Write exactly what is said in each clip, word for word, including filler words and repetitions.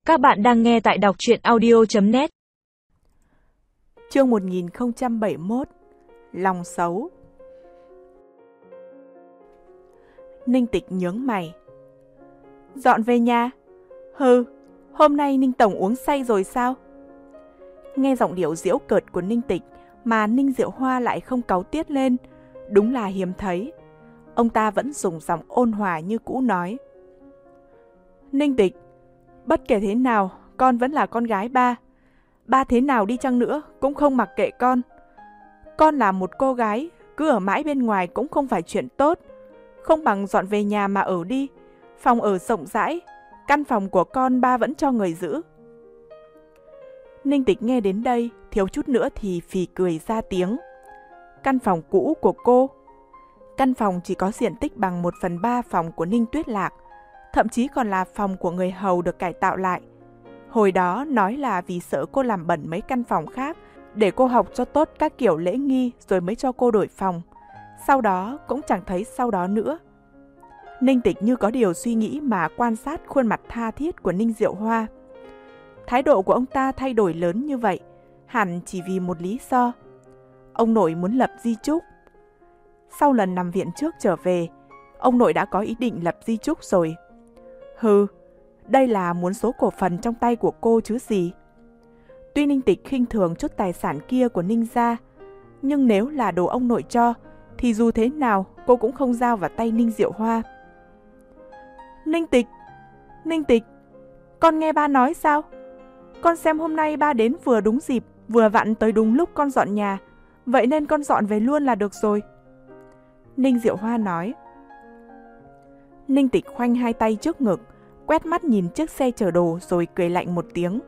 Các bạn đang nghe tại đọc truyện audio chấm net. Chương một nghìn không trăm bảy mươi mốt. Lòng xấu. Ninh Tịch nhướng mày. Dọn về nhà? Hừ, hôm nay Ninh Tổng uống say rồi sao? Nghe giọng điệu giễu cợt của Ninh Tịch mà Ninh Diệu Hoa lại không cáu tiết lên, đúng là hiếm thấy. Ông ta vẫn dùng giọng ôn hòa như cũ nói. Ninh Tịch, bất kể thế nào, con vẫn là con gái ba. Ba thế nào đi chăng nữa cũng không mặc kệ con. Con là một cô gái, cứ ở mãi bên ngoài cũng không phải chuyện tốt. Không bằng dọn về nhà mà ở đi. Phòng ở rộng rãi, căn phòng của con ba vẫn cho người giữ. Ninh Tịch nghe đến đây, thiếu chút nữa thì phì cười ra tiếng. Căn phòng cũ của cô. Căn phòng chỉ có diện tích bằng một phần ba phòng của Ninh Tuyết Lạc, thậm chí còn là phòng của người hầu được cải tạo lại. Hồi đó nói là vì sợ cô làm bẩn mấy căn phòng khác, để cô học cho tốt các kiểu lễ nghi rồi mới cho cô đổi phòng. Sau đó cũng chẳng thấy sau đó nữa. Ninh Tịch như có điều suy nghĩ mà quan sát khuôn mặt tha thiết của Ninh Diệu Hoa. Thái độ của ông ta thay đổi lớn như vậy, hẳn chỉ vì một lý do. Ông nội muốn lập di chúc. Sau lần nằm viện trước trở về, ông nội đã có ý định lập di chúc rồi. Hừ, đây là muốn số cổ phần trong tay của cô chứ gì. Tuy Ninh Tịch khinh thường chút tài sản kia của Ninh gia, nhưng nếu là đồ ông nội cho, thì dù thế nào cô cũng không giao vào tay Ninh Diệu Hoa. Ninh Tịch, Ninh Tịch, con nghe ba nói sao? Con xem hôm nay ba đến vừa đúng dịp, vừa vặn tới đúng lúc con dọn nhà, vậy nên con dọn về luôn là được rồi. Ninh Diệu Hoa nói. Ninh Tịch khoanh hai tay trước ngực, quét mắt nhìn chiếc xe chở đồ rồi cười lạnh một tiếng.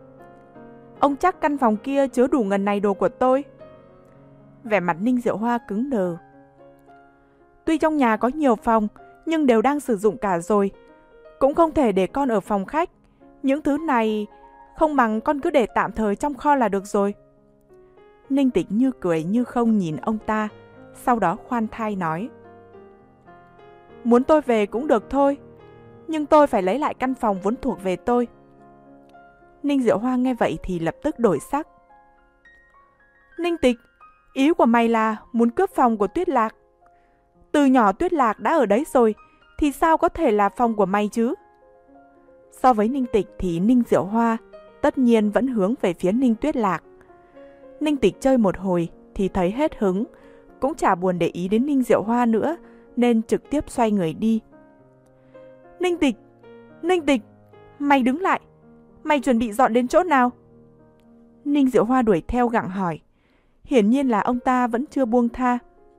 Ông chắc căn phòng kia chứa đủ ngần này đồ của tôi? Vẻ mặt Ninh Diệu Hoa cứng đờ. Tuy trong nhà có nhiều phòng, nhưng đều đang sử dụng cả rồi. Cũng không thể để con ở phòng khách. Những thứ này không bằng con cứ để tạm thời trong kho là được rồi. Ninh Tịch như cười như không nhìn ông ta, sau đó khoan thai nói. Muốn tôi về cũng được thôi, nhưng tôi phải lấy lại căn phòng vốn thuộc về tôi. Ninh Diệu Hoa nghe vậy thì lập tức đổi sắc. Ninh Tịch, ý của mày là muốn cướp phòng của Tuyết Lạc? Từ nhỏ Tuyết Lạc đã ở đấy rồi, thì sao có thể là phòng của mày chứ? So với Ninh Tịch thì Ninh Diệu Hoa tất nhiên vẫn hướng về phía Ninh Tuyết Lạc. Ninh Tịch chơi một hồi thì thấy hết hứng, cũng chả buồn để ý đến Ninh Diệu Hoa nữa, nên trực tiếp xoay người đi. Ninh Tịch, Ninh Tịch, mày đứng lại, mày chuẩn bị dọn đến chỗ nào? Ninh Diệu Hoa đuổi theo gặng hỏi. Hiển nhiên là ông ta vẫn chưa buông tha.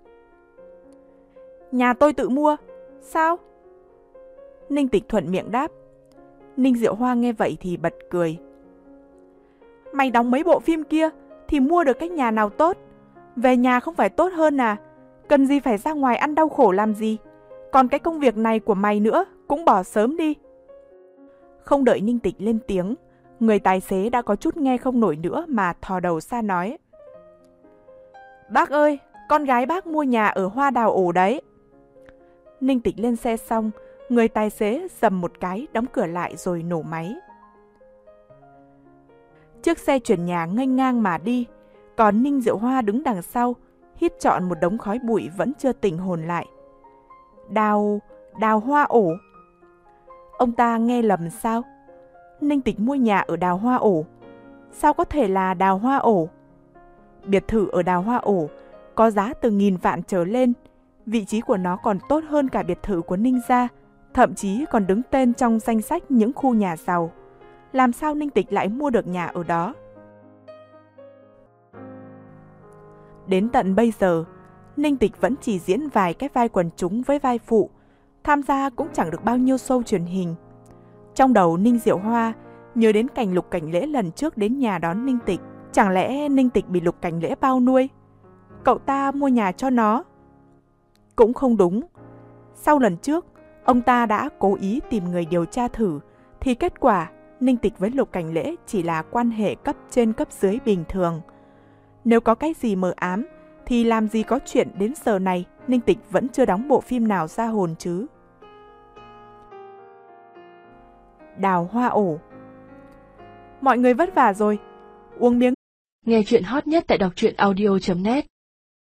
Nhà tôi tự mua. Sao? Ninh Tịch thuận miệng đáp. Ninh Diệu Hoa nghe vậy thì bật cười. Mày đóng mấy bộ phim kia thì mua được cái nhà nào tốt? Về nhà không phải tốt hơn à? Cần gì phải ra ngoài ăn đau khổ làm gì? Còn cái công việc này của mày nữa cũng bỏ sớm đi. Không đợi Ninh Tịch lên tiếng, người tài xế đã có chút nghe không nổi nữa mà thò đầu ra nói. Bác ơi, con gái bác mua nhà ở Hoa Đào ổ đấy. Ninh Tịch lên xe xong, người tài xế dầm một cái đóng cửa lại rồi nổ máy. Chiếc xe chuyển nhà nghênh ngang mà đi, còn Ninh Diệu Hoa đứng đằng sau, hít trọn một đống khói bụi vẫn chưa tỉnh hồn lại. Đào, đào hoa ổ. Ông ta nghe lầm sao? Ninh Tịch mua nhà ở đào hoa ổ. Sao có thể là đào hoa ổ? Biệt thự ở đào hoa ổ có giá từ nghìn vạn trở lên. Vị trí của nó còn tốt hơn cả biệt thự của Ninh gia, thậm chí còn đứng tên trong danh sách những khu nhà giàu. Làm sao Ninh Tịch lại mua được nhà ở đó? Đến tận bây giờ, Ninh Tịch vẫn chỉ diễn vài cái vai quần chúng với vai phụ, tham gia cũng chẳng được bao nhiêu show truyền hình. Trong đầu Ninh Diệu Hoa nhớ đến cảnh Lục Cảnh Lễ lần trước đến nhà đón Ninh Tịch. Chẳng lẽ Ninh Tịch bị Lục Cảnh Lễ bao nuôi? Cậu ta mua nhà cho nó? Cũng không đúng. Sau lần trước, ông ta đã cố ý tìm người điều tra thử, thì kết quả Ninh Tịch với Lục Cảnh Lễ chỉ là quan hệ cấp trên cấp dưới bình thường. Nếu có cái gì mờ ám, thì làm gì có chuyện đến giờ này Ninh Tịch vẫn chưa đóng bộ phim nào ra hồn chứ. Đào hoa ổ. mọi người vất vả rồi. Uống miếng. Nghe chuyện hot nhất tại đọc truyện audio chấm net